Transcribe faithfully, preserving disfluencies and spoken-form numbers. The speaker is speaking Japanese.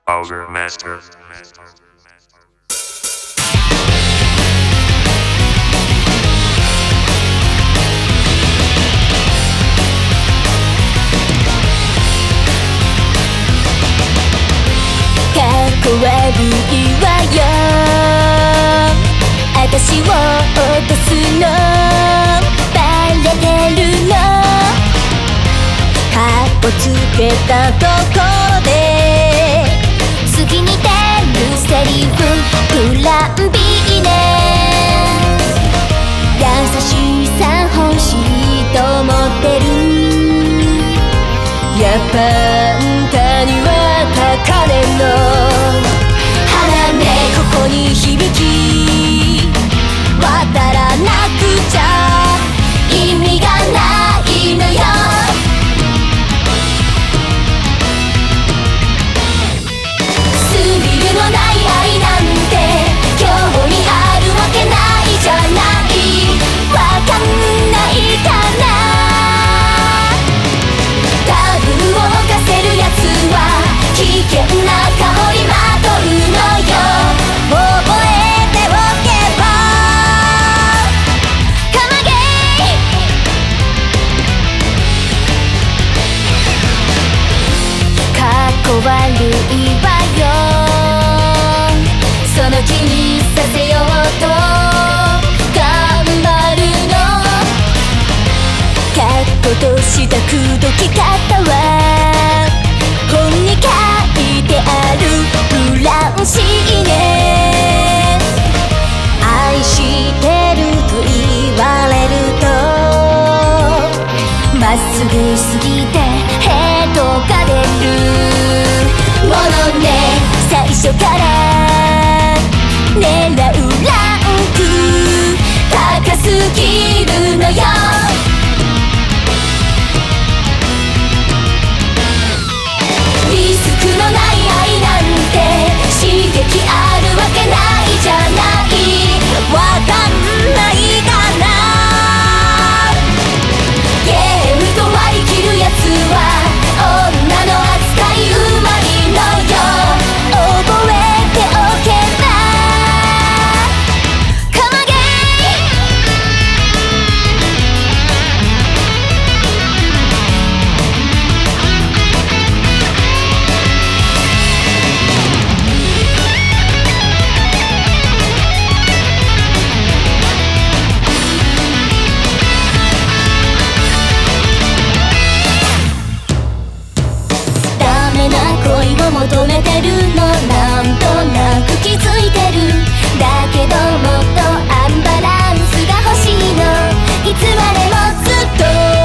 Bowser Master. かっこ悪いわよ、あたしを落とすのバレてるの、かっこつけたところで次に出るセリフプラン B ね、優しさ欲しいと思ってる、やっぱあんたには高嶺の花ね、ここに響き渡らなくちゃ意味がないのよ、スリルのない愛なんて今日にあるわけないじゃない、わかんないかな、タブーを犯せるやつは危険な香りまとうのよ、覚えておけばカマゲイ、かっこ悪いわよ、その気にさせようと頑張るの、かっことした口説き方は本に書いてあるフランシーね、愛してると言われるとまっすぐすぎてヘッドが出るものね、最初から狙うランク高すぎるのよ、リスクのない愛なんて刺激あるわけないじゃない、わかんないかな、ゲームと割り切るやつは女の扱いうまいのよ、覚えておけばカマゲダメな恋を求めてるのなんとなく気づいてる、だけどもっとアンバランスが欲しいの、いつまでもずっと